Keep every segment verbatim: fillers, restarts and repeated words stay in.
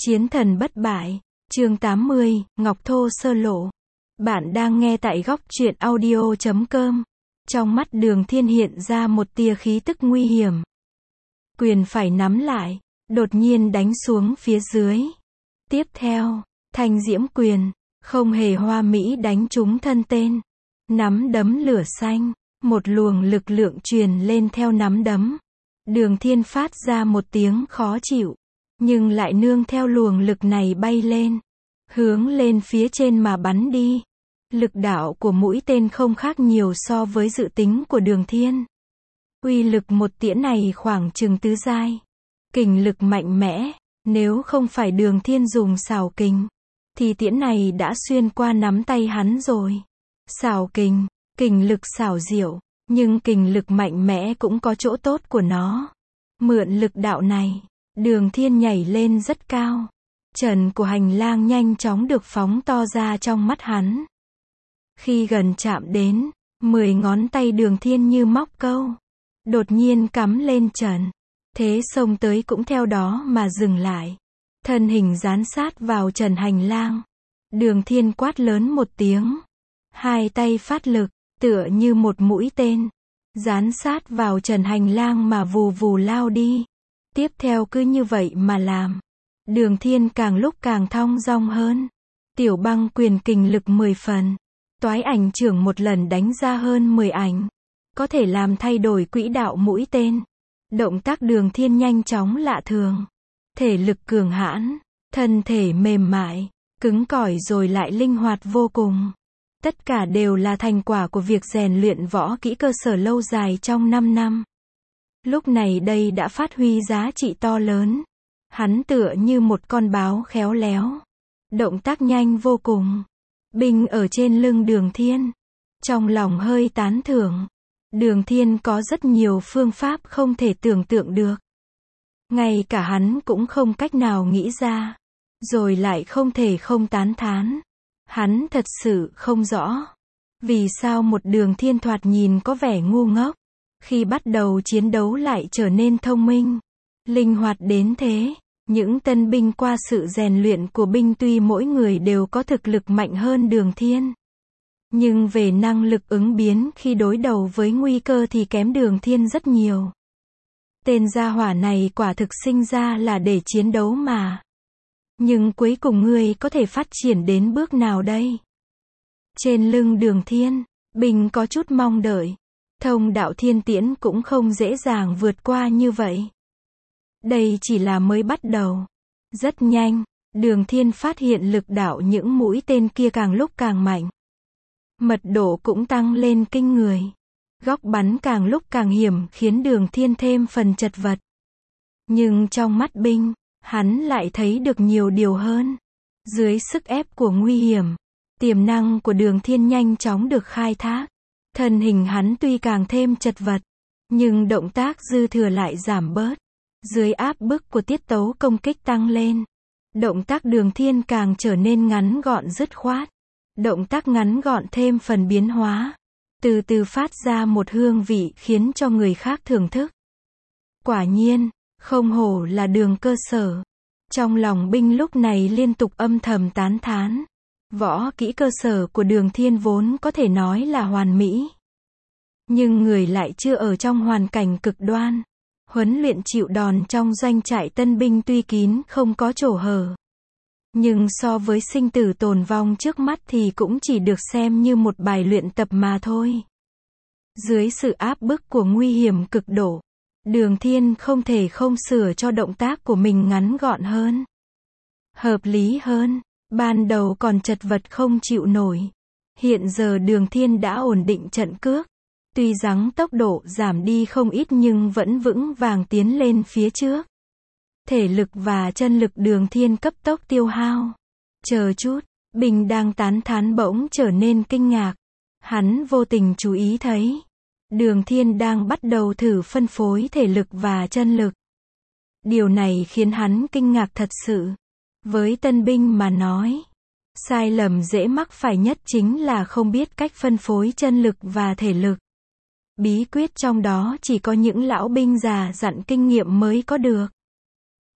Chiến thần bất bại, chương tám mươi, Ngọc Thô sơ lộ. Bạn đang nghe tại góc truyện audio chấm com. Trong mắt Đường Thiên hiện ra một tia khí tức nguy hiểm. Quyền phải nắm lại, đột nhiên đánh xuống phía dưới. Tiếp theo, thanh diễm quyền, không hề hoa mỹ đánh trúng thân tên. Nắm đấm lửa xanh, một luồng lực lượng truyền lên theo nắm đấm. Đường Thiên phát ra một tiếng khó chịu, nhưng lại nương theo luồng lực này bay lên, hướng lên phía trên mà bắn đi. Lực đạo của mũi tên không khác nhiều so với dự tính của Đường Thiên. Uy lực một tiễn này khoảng chừng tứ giai. Kình lực mạnh mẽ, nếu không phải Đường Thiên dùng xảo kình, thì tiễn này đã xuyên qua nắm tay hắn rồi. Xảo kình, kình lực xảo diệu, nhưng kình lực mạnh mẽ cũng có chỗ tốt của nó. Mượn lực đạo này, Đường Thiên nhảy lên rất cao. Trần của hành lang nhanh chóng được phóng to ra trong mắt hắn. Khi gần chạm đến, mười ngón tay Đường Thiên như móc câu, đột nhiên cắm lên trần. Thế xông tới cũng theo đó mà dừng lại. Thân hình dán sát vào trần hành lang. Đường Thiên quát lớn một tiếng. Hai tay phát lực, tựa như một mũi tên, dán sát vào trần hành lang mà vù vù lao đi. Tiếp theo cứ như vậy mà làm. Đường Thiên càng lúc càng thong dong hơn. Tiểu băng quyền kình lực mười phần. Toái ảnh trưởng một lần đánh ra hơn mười ảnh. Có thể làm thay đổi quỹ đạo mũi tên. Động tác Đường Thiên nhanh chóng lạ thường. Thể lực cường hãn, thân thể mềm mại, cứng cỏi rồi lại linh hoạt vô cùng. Tất cả đều là thành quả của việc rèn luyện võ kỹ cơ sở lâu dài trong năm năm. Lúc này đây đã phát huy giá trị to lớn. Hắn tựa như một con báo khéo léo. Động tác nhanh vô cùng. Binh ở trên lưng Đường Thiên. Trong lòng hơi tán thưởng. Đường Thiên có rất nhiều phương pháp không thể tưởng tượng được. Ngay cả hắn cũng không cách nào nghĩ ra. Rồi lại không thể không tán thán. Hắn thật sự không rõ. Vì sao một Đường Thiên thoạt nhìn có vẻ ngu ngốc, khi bắt đầu chiến đấu lại trở nên thông minh, linh hoạt đến thế. Những tân binh qua sự rèn luyện của binh tuy mỗi người đều có thực lực mạnh hơn Đường Thiên, nhưng về năng lực ứng biến khi đối đầu với nguy cơ thì kém Đường Thiên rất nhiều. Tên gia hỏa này quả thực sinh ra là để chiến đấu mà. Nhưng cuối cùng ngươi có thể phát triển đến bước nào đây? Trên lưng Đường Thiên, binh có chút mong đợi. Thông đạo thiên tiễn cũng không dễ dàng vượt qua như vậy. Đây chỉ là mới bắt đầu. Rất nhanh, Đường Thiên phát hiện lực đạo những mũi tên kia càng lúc càng mạnh. Mật độ cũng tăng lên kinh người. Góc bắn càng lúc càng hiểm khiến Đường Thiên thêm phần chật vật. Nhưng trong mắt binh, hắn lại thấy được nhiều điều hơn. Dưới sức ép của nguy hiểm, tiềm năng của Đường Thiên nhanh chóng được khai thác. Thân hình hắn tuy càng thêm chật vật, nhưng động tác dư thừa lại giảm bớt. Dưới áp bức của tiết tấu công kích tăng lên, động tác Đường Thiên càng trở nên ngắn gọn dứt khoát. Động tác ngắn gọn thêm phần biến hóa, từ từ phát ra một hương vị khiến cho người khác thưởng thức. Quả nhiên, không hổ là Đường cơ sở. Trong lòng binh lúc này liên tục âm thầm tán thán. Võ kỹ cơ sở của Đường Thiên vốn có thể nói là hoàn mỹ. Nhưng người lại chưa ở trong hoàn cảnh cực đoan. Huấn luyện chịu đòn trong doanh trại tân binh tuy kín không có chỗ hở. Nhưng so với sinh tử tồn vong trước mắt thì cũng chỉ được xem như một bài luyện tập mà thôi. Dưới sự áp bức của nguy hiểm cực độ, Đường Thiên không thể không sửa cho động tác của mình ngắn gọn hơn, hợp lý hơn. Ban đầu còn chật vật không chịu nổi. Hiện giờ Đường Thiên đã ổn định trận cước. Tuy rằng tốc độ giảm đi không ít nhưng vẫn vững vàng tiến lên phía trước. Thể lực và chân lực Đường Thiên cấp tốc tiêu hao. Chờ chút, binh đang tán thán bỗng trở nên kinh ngạc. Hắn vô tình chú ý thấy Đường Thiên đang bắt đầu thử phân phối thể lực và chân lực. Điều này khiến hắn kinh ngạc thật sự. Với tân binh mà nói, sai lầm dễ mắc phải nhất chính là không biết cách phân phối chân lực và thể lực. Bí quyết trong đó chỉ có những lão binh già dặn kinh nghiệm mới có được.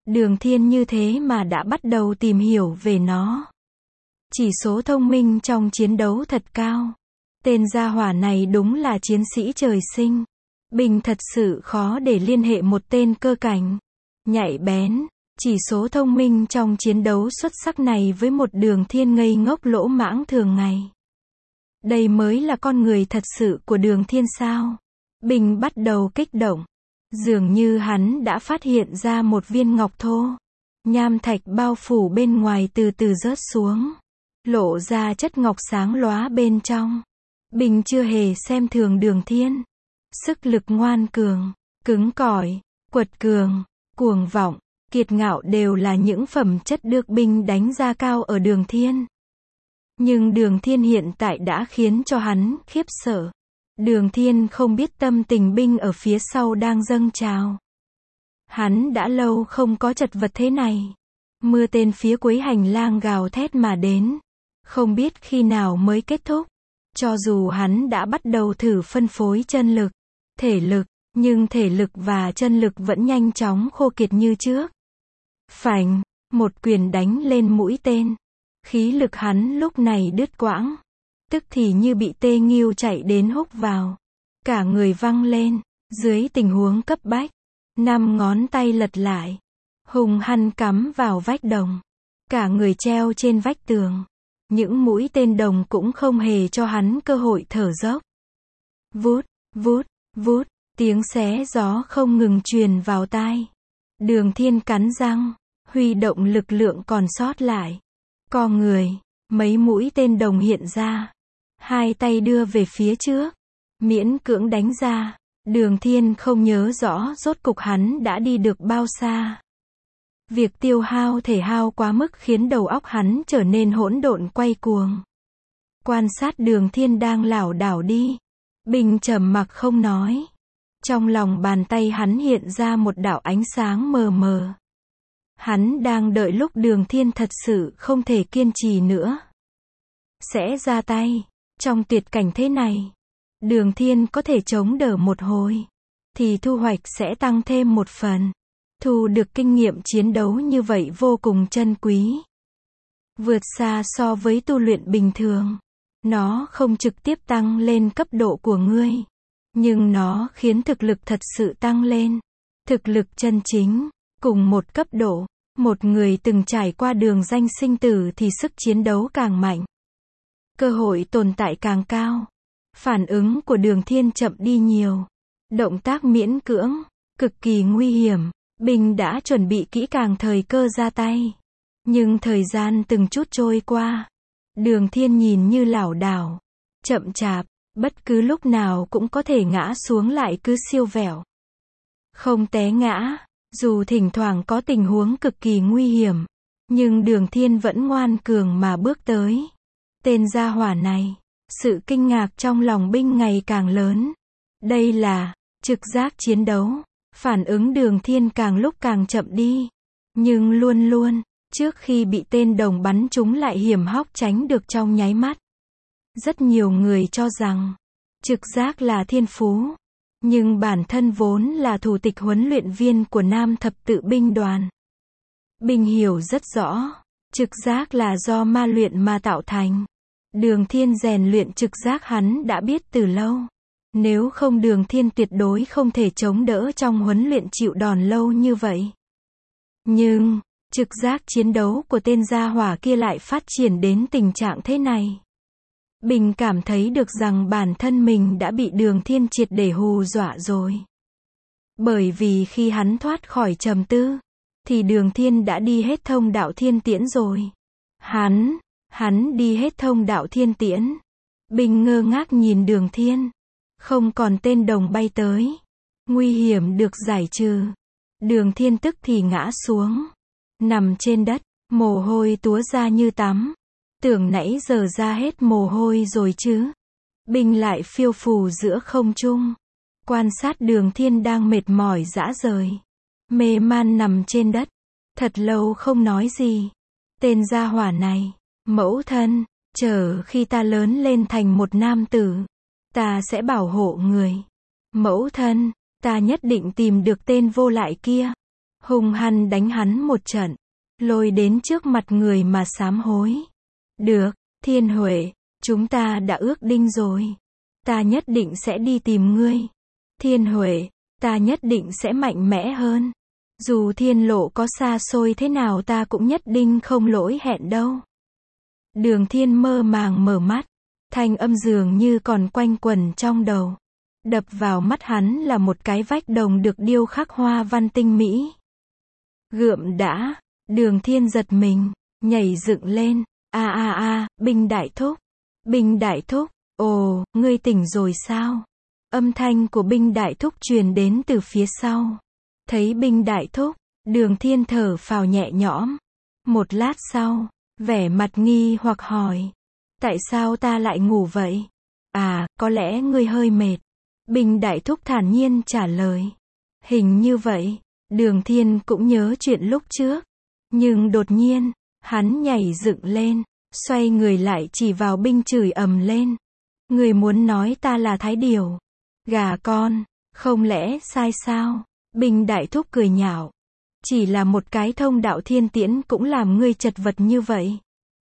Đường Thiên như thế mà đã bắt đầu tìm hiểu về nó. Chỉ số thông minh trong chiến đấu thật cao. Tên gia hỏa này đúng là chiến sĩ trời sinh. Bình thật sự khó để liên hệ một tên cơ cảnh, nhạy bén, chỉ số thông minh trong chiến đấu xuất sắc này với một Đường Thiên ngây ngốc lỗ mãng thường ngày. Đây mới là con người thật sự của Đường Thiên sao? Bình bắt đầu kích động. Dường như hắn đã phát hiện ra một viên ngọc thô. Nham thạch bao phủ bên ngoài từ từ rớt xuống. Lộ ra chất ngọc sáng lóa bên trong. Bình chưa hề xem thường Đường Thiên. Sức lực ngoan cường, cứng cỏi, quật cường, cuồng vọng, kiệt ngạo đều là những phẩm chất được Bình đánh giá cao ở Đường Thiên. Nhưng Đường Thiên hiện tại đã khiến cho hắn khiếp sợ. Đường Thiên không biết tâm tình Bình ở phía sau đang dâng trào. Hắn đã lâu không có chật vật thế này. Mưa tên phía cuối hành lang gào thét mà đến. Không biết khi nào mới kết thúc. Cho dù hắn đã bắt đầu thử phân phối chân lực, thể lực, nhưng thể lực và chân lực vẫn nhanh chóng khô kiệt như trước. Phành, một quyền đánh lên mũi tên. Khí lực hắn lúc này đứt quãng. Tức thì như bị tê nghiêu chạy đến húc vào. Cả người văng lên, dưới tình huống cấp bách. Năm ngón tay lật lại. Hùng hăng cắm vào vách đồng. Cả người treo trên vách tường. Những mũi tên đồng cũng không hề cho hắn cơ hội thở dốc. Vút, vút, vút, tiếng xé gió không ngừng truyền vào tai. Đường Thiên cắn răng, huy động lực lượng còn sót lại. Co người, mấy mũi tên đồng hiện ra. Hai tay đưa về phía trước. Miễn cưỡng đánh ra. Đường Thiên không nhớ rõ rốt cục hắn đã đi được bao xa. Việc tiêu hao thể hao quá mức khiến đầu óc hắn trở nên hỗn độn quay cuồng. Quan sát Đường Thiên đang lảo đảo đi. Bình trầm mặc không nói. Trong lòng bàn tay hắn hiện ra một đạo ánh sáng mờ mờ. Hắn đang đợi lúc Đường Thiên thật sự không thể kiên trì nữa. Sẽ ra tay. Trong tuyệt cảnh thế này, Đường Thiên có thể chống đỡ một hồi, thì thu hoạch sẽ tăng thêm một phần. Thu được kinh nghiệm chiến đấu như vậy vô cùng chân quý. Vượt xa so với tu luyện bình thường. Nó không trực tiếp tăng lên cấp độ của ngươi. Nhưng nó khiến thực lực thật sự tăng lên. Thực lực chân chính, cùng một cấp độ. Một người từng trải qua đường danh sinh tử thì sức chiến đấu càng mạnh. Cơ hội tồn tại càng cao. Phản ứng của Đường Thiên chậm đi nhiều. Động tác miễn cưỡng, cực kỳ nguy hiểm. Bình đã chuẩn bị kỹ càng thời cơ ra tay. Nhưng thời gian từng chút trôi qua. Đường Thiên nhìn như lảo đảo, chậm chạp, bất cứ lúc nào cũng có thể ngã xuống lại cứ siêu vẹo. Không té ngã, dù thỉnh thoảng có tình huống cực kỳ nguy hiểm. Nhưng Đường Thiên vẫn ngoan cường mà bước tới. Tên gia hỏa này, sự kinh ngạc trong lòng Bình ngày càng lớn. Đây là trực giác chiến đấu. Phản ứng Đường Thiên càng lúc càng chậm đi. Nhưng luôn luôn, trước khi bị tên đồng bắn trúng lại hiểm hóc tránh được trong nháy mắt. Rất nhiều người cho rằng, trực giác là thiên phú. Nhưng bản thân vốn là thủ tịch huấn luyện viên của Nam Thập Tự Binh đoàn. Bình hiểu rất rõ, trực giác là do ma luyện mà tạo thành. Đường Thiên rèn luyện trực giác hắn đã biết từ lâu. Nếu không Đường Thiên tuyệt đối không thể chống đỡ trong huấn luyện chịu đòn lâu như vậy. Nhưng, trực giác chiến đấu của tên gia hỏa kia lại phát triển đến tình trạng thế này. Bình cảm thấy được rằng bản thân mình đã bị Đường Thiên triệt để hù dọa rồi. Bởi vì khi hắn thoát khỏi trầm tư, thì Đường Thiên đã đi hết thông đạo thiên tiễn rồi. Hắn, hắn đi hết thông đạo thiên tiễn. Bình ngơ ngác nhìn Đường Thiên. Không còn tên đồng bay tới. Nguy hiểm được giải trừ. Đường Thiên tức thì ngã xuống. Nằm trên đất, mồ hôi túa ra như tắm. Tưởng nãy giờ ra hết mồ hôi rồi chứ. Bình lại phiêu phù giữa không trung. Quan sát Đường Thiên đang mệt mỏi rã rời. Mê man nằm trên đất. Thật lâu không nói gì. Tên gia hỏa này, mẫu thân, chờ khi ta lớn lên thành một nam tử. Ta sẽ bảo hộ người. Mẫu thân, ta nhất định tìm được tên vô lại kia. hung hăng đánh hắn một trận, lôi đến trước mặt người mà sám hối. Được, Thiên Huệ, chúng ta đã ước định rồi. Ta nhất định sẽ đi tìm ngươi. Thiên Huệ, ta nhất định sẽ mạnh mẽ hơn. Dù thiên lộ có xa xôi thế nào ta cũng nhất định không lỗi hẹn đâu. Đường Thiên mơ màng mở mắt, thanh âm dường như còn quanh quẩn trong đầu. Đập vào mắt hắn là một cái vách đồng được điêu khắc hoa văn tinh mỹ. Gượm đã, Đường Thiên giật mình, nhảy dựng lên, a a a, Binh đại thúc, Binh đại thúc, ồ, ngươi tỉnh rồi sao? Âm thanh của Binh đại thúc truyền đến từ phía sau. Thấy Binh đại thúc, Đường Thiên thở phào nhẹ nhõm. Một lát sau, vẻ mặt nghi hoặc hỏi, tại sao ta lại ngủ vậy? À, có lẽ ngươi hơi mệt. Binh đại thúc thản nhiên trả lời. Hình như vậy, Đường Thiên cũng nhớ chuyện lúc trước. Nhưng đột nhiên, hắn nhảy dựng lên, xoay người lại chỉ vào Binh chửi ầm lên. Người muốn nói ta là thái điểu, gà con, không lẽ sai sao? Binh đại thúc cười nhạo. Chỉ là một cái thông đạo thiên tiễn cũng làm ngươi chật vật như vậy.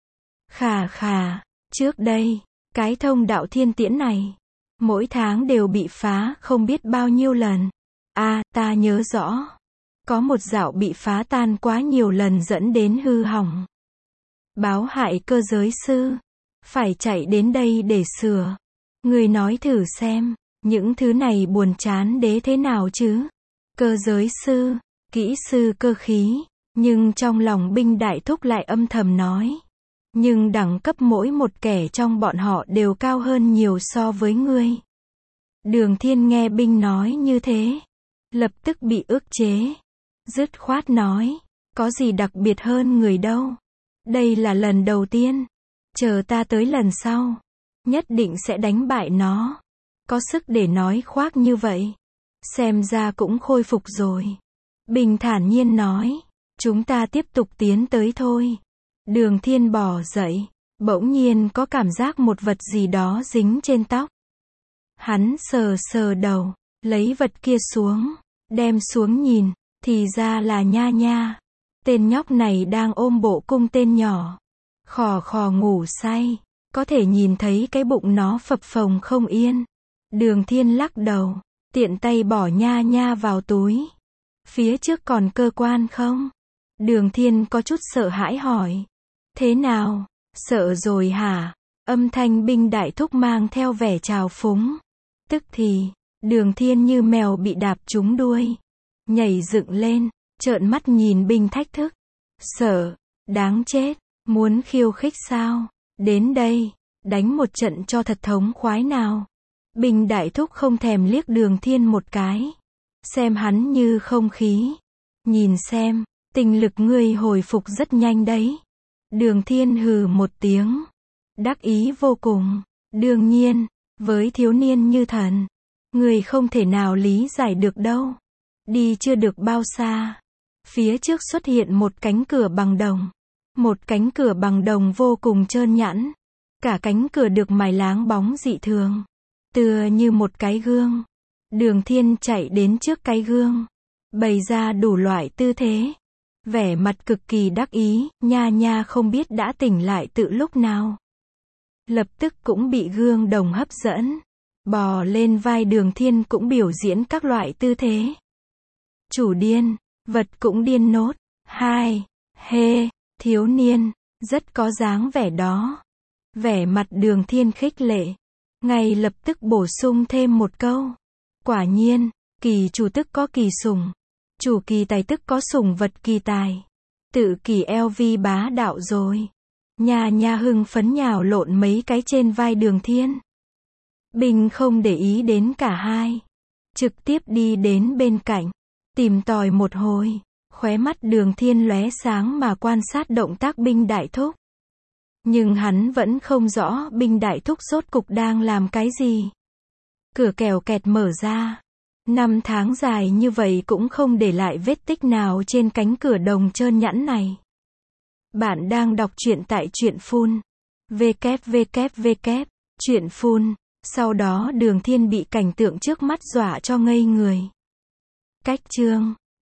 Khà khà, trước đây, cái thông đạo thiên tiễn này, mỗi tháng đều bị phá không biết bao nhiêu lần. À, ta nhớ rõ. Có một dạo bị phá tan quá nhiều lần dẫn đến hư hỏng. Báo hại cơ giới sư. Phải chạy đến đây để sửa. Người nói thử xem, những thứ này buồn chán đế thế nào chứ? Cơ giới sư, kỹ sư cơ khí. Nhưng trong lòng Binh đại thúc lại âm thầm nói. Nhưng đẳng cấp mỗi một kẻ trong bọn họ đều cao hơn nhiều so với ngươi. Đường Thiên nghe Binh nói như thế, lập tức bị ức chế. Dứt khoát nói, có gì đặc biệt hơn người đâu. Đây là lần đầu tiên. Chờ ta tới lần sau, nhất định sẽ đánh bại nó. Có sức để nói khoác như vậy. Xem ra cũng khôi phục rồi. Bình thản nhiên nói, chúng ta tiếp tục tiến tới thôi. Đường Thiên bò dậy, bỗng nhiên có cảm giác một vật gì đó dính trên tóc. Hắn sờ sờ đầu, lấy vật kia xuống, đem xuống nhìn, thì ra là Nha Nha. Tên nhóc này đang ôm bộ cung tên nhỏ, khò khò ngủ say, có thể nhìn thấy cái bụng nó phập phồng không yên. Đường Thiên lắc đầu, tiện tay bỏ Nha Nha vào túi. Phía trước còn cơ quan không? Đường Thiên có chút sợ hãi hỏi. Thế nào? Sợ rồi hả? Âm thanh Binh đại thúc mang theo vẻ trào phúng. Tức thì, Đường Thiên như mèo bị đạp trúng đuôi. Nhảy dựng lên, trợn mắt nhìn Binh thách thức. Sợ, đáng chết, muốn khiêu khích sao? Đến đây, đánh một trận cho thật thống khoái nào. Binh đại thúc không thèm liếc Đường Thiên một cái. Xem hắn như không khí. Nhìn xem, tinh lực ngươi hồi phục rất nhanh đấy. Đường Thiên hừ một tiếng. Đắc ý vô cùng. Đương nhiên, với thiếu niên như thần, người không thể nào lý giải được đâu. Đi chưa được bao xa, phía trước xuất hiện một cánh cửa bằng đồng. Một cánh cửa bằng đồng vô cùng trơn nhẵn. Cả cánh cửa được mài láng bóng dị thường, tựa như một cái gương. Đường Thiên chạy đến trước cái gương, bày ra đủ loại tư thế. Vẻ mặt cực kỳ đắc ý, Nha Nha không biết đã tỉnh lại từ lúc nào. Lập tức cũng bị gương đồng hấp dẫn. Bò lên vai Đường Thiên cũng biểu diễn các loại tư thế. Chủ điên, vật cũng điên nốt. Hai, hê, thiếu niên, rất có dáng vẻ đó. Vẻ mặt Đường Thiên khích lệ, ngay lập tức bổ sung thêm một câu. Quả nhiên, kỳ chủ tức có kỳ sủng. Chủ kỳ tài tức có sủng vật kỳ tài. Tự kỳ eo vi bá đạo rồi. Nha Nha hưng phấn nhào lộn mấy cái trên vai Đường Thiên. Bình không để ý đến cả hai, trực tiếp đi đến bên cạnh, tìm tòi một hồi. Khóe mắt Đường Thiên lóe sáng mà quan sát động tác Binh đại thúc. Nhưng hắn vẫn không rõ Binh đại thúc rốt cục đang làm cái gì. Cửa kèo kẹt mở ra. Năm tháng dài như vậy cũng không để lại vết tích nào trên cánh cửa đồng trơn nhẵn này. Bạn đang đọc truyện tại Truyện Phun. www. Truyện Phun. Sau đó Đường Thiên bị cảnh tượng trước mắt dọa cho ngây người. Cách chương